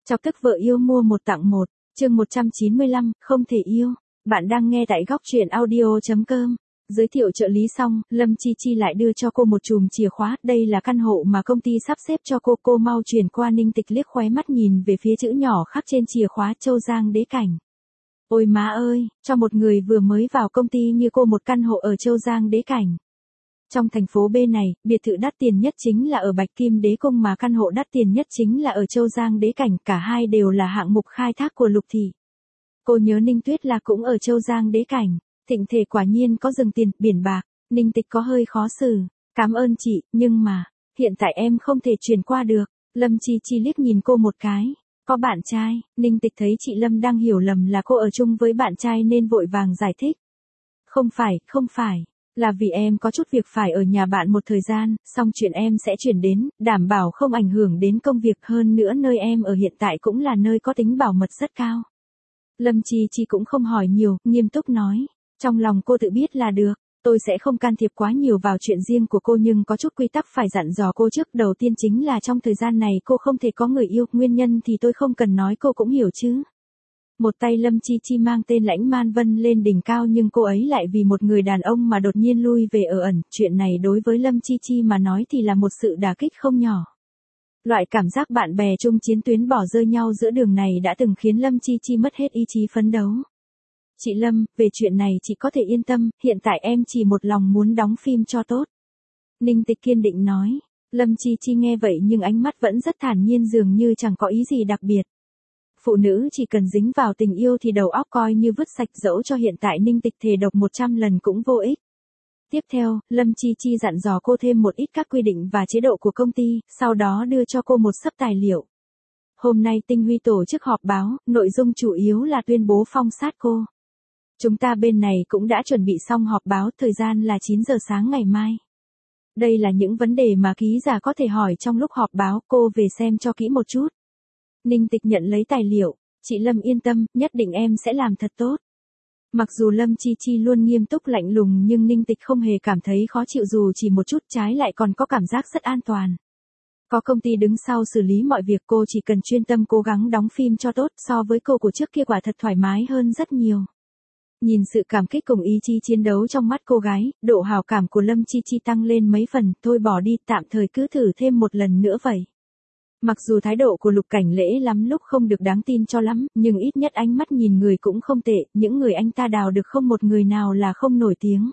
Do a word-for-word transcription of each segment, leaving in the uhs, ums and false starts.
Chọc tức vợ yêu mua một tặng một, chương một trăm chín mươi lăm, không thể yêu. Bạn đang nghe tại góc truyện audio.com. Giới thiệu trợ lý xong, Lâm Chi Chi lại đưa cho cô một chùm chìa khóa. Đây là căn hộ mà công ty sắp xếp cho cô. Cô mau chuyển qua. Ninh Tịch liếc khóe mắt nhìn về phía chữ nhỏ khắc trên chìa khóa Châu Giang Đế Cảnh. Ôi má ơi, cho một người vừa mới vào công ty như cô một căn hộ ở Châu Giang Đế Cảnh. Trong thành phố B này, biệt thự đắt tiền nhất chính là ở Bạch Kim Đế Cung mà căn hộ đắt tiền nhất chính là ở Châu Giang Đế Cảnh. Cả hai đều là hạng mục khai thác của Lục Thị. Cô nhớ Ninh Tuyết là cũng ở Châu Giang Đế Cảnh. Thịnh thể quả nhiên có rừng tiền, biển bạc. Ninh Tịch có hơi khó xử. Cảm ơn chị, nhưng mà, hiện tại em không thể chuyển qua được. Lâm Chi Chi liếc nhìn cô một cái. Có bạn trai. Ninh Tịch thấy chị Lâm đang hiểu lầm là cô ở chung với bạn trai nên vội vàng giải thích. Không phải, không phải. Là vì em có chút việc phải ở nhà bạn một thời gian, xong chuyện em sẽ chuyển đến, đảm bảo không ảnh hưởng đến công việc. Hơn nữa nơi em ở hiện tại cũng là nơi có tính bảo mật rất cao. Lâm Chi Chi cũng không hỏi nhiều, nghiêm túc nói. Trong lòng cô tự biết là được, tôi sẽ không can thiệp quá nhiều vào chuyện riêng của cô, nhưng có chút quy tắc phải dặn dò cô trước. Đầu tiên chính là trong thời gian này cô không thể có người yêu, nguyên nhân thì tôi không cần nói cô cũng hiểu chứ. Một tay Lâm Chi Chi mang tên Lãnh Man Vân lên đỉnh cao, nhưng cô ấy lại vì một người đàn ông mà đột nhiên lui về ở ẩn. Chuyện này đối với Lâm Chi Chi mà nói thì là một sự đả kích không nhỏ. Loại cảm giác bạn bè chung chiến tuyến bỏ rơi nhau giữa đường này đã từng khiến Lâm Chi Chi mất hết ý chí phấn đấu. Chị Lâm, về chuyện này chị có thể yên tâm, hiện tại em chỉ một lòng muốn đóng phim cho tốt. Ninh Tịch kiên định nói. Lâm Chi Chi nghe vậy nhưng ánh mắt vẫn rất thản nhiên, dường như chẳng có ý gì đặc biệt. Phụ nữ chỉ cần dính vào tình yêu thì đầu óc coi như vứt sạch, dẫu cho hiện tại Ninh Tịch thề độc một trăm lần cũng vô ích. Tiếp theo, Lâm Chi Chi dặn dò cô thêm một ít các quy định và chế độ của công ty, sau đó đưa cho cô một xấp tài liệu. Hôm nay Tinh Huy tổ chức họp báo, nội dung chủ yếu là tuyên bố phong sát cô. Chúng ta bên này cũng đã chuẩn bị xong họp báo, thời gian là chín giờ sáng ngày mai. Đây là những vấn đề mà ký giả có thể hỏi trong lúc họp báo, cô về xem cho kỹ một chút. Ninh Tịch nhận lấy tài liệu. Chị Lâm yên tâm, nhất định em sẽ làm thật tốt. Mặc dù Lâm Chi Chi luôn nghiêm túc lạnh lùng nhưng Ninh Tịch không hề cảm thấy khó chịu dù chỉ một chút, trái lại còn có cảm giác rất an toàn. Có công ty đứng sau xử lý mọi việc, cô chỉ cần chuyên tâm cố gắng đóng phim cho tốt. So với cô của trước kia quả thật thoải mái hơn rất nhiều. Nhìn sự cảm kích cùng ý chí chiến đấu trong mắt cô gái, độ hào cảm của Lâm Chi Chi tăng lên mấy phần. Thôi bỏ đi, tạm thời cứ thử thêm một lần nữa vậy. Mặc dù thái độ của Lục Cảnh Lễ lắm lúc không được đáng tin cho lắm, nhưng ít nhất ánh mắt nhìn người cũng không tệ, những người anh ta đào được không một người nào là không nổi tiếng.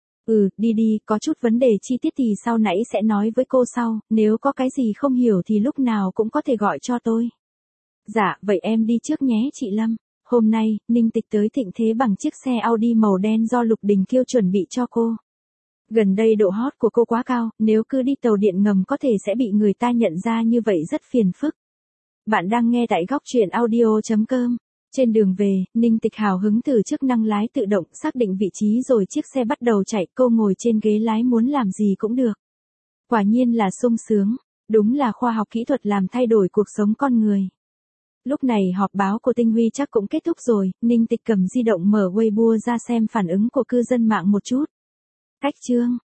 Ừ, đi đi, có chút vấn đề chi tiết thì sau nãy sẽ nói với cô sau, nếu có cái gì không hiểu thì lúc nào cũng có thể gọi cho tôi. Dạ, vậy em đi trước nhé chị Lâm. Hôm nay, Ninh Tịch tới Thịnh Thế bằng chiếc xe Audi màu đen do Lục Đình Kiêu chuẩn bị cho cô. Gần đây độ hot của cô quá cao, nếu cứ đi tàu điện ngầm có thể sẽ bị người ta nhận ra như vậy rất phiền phức. Bạn đang nghe tại góc truyện audio.com. Trên đường về, Ninh Tịch hào hứng thử chức năng lái tự động, xác định vị trí rồi chiếc xe bắt đầu chạy, cô ngồi trên ghế lái muốn làm gì cũng được. Quả nhiên là sung sướng, đúng là khoa học kỹ thuật làm thay đổi cuộc sống con người. Lúc này họp báo của Tinh Huy chắc cũng kết thúc rồi, Ninh Tịch cầm di động mở Weibo ra xem phản ứng của cư dân mạng một chút. Cách chương,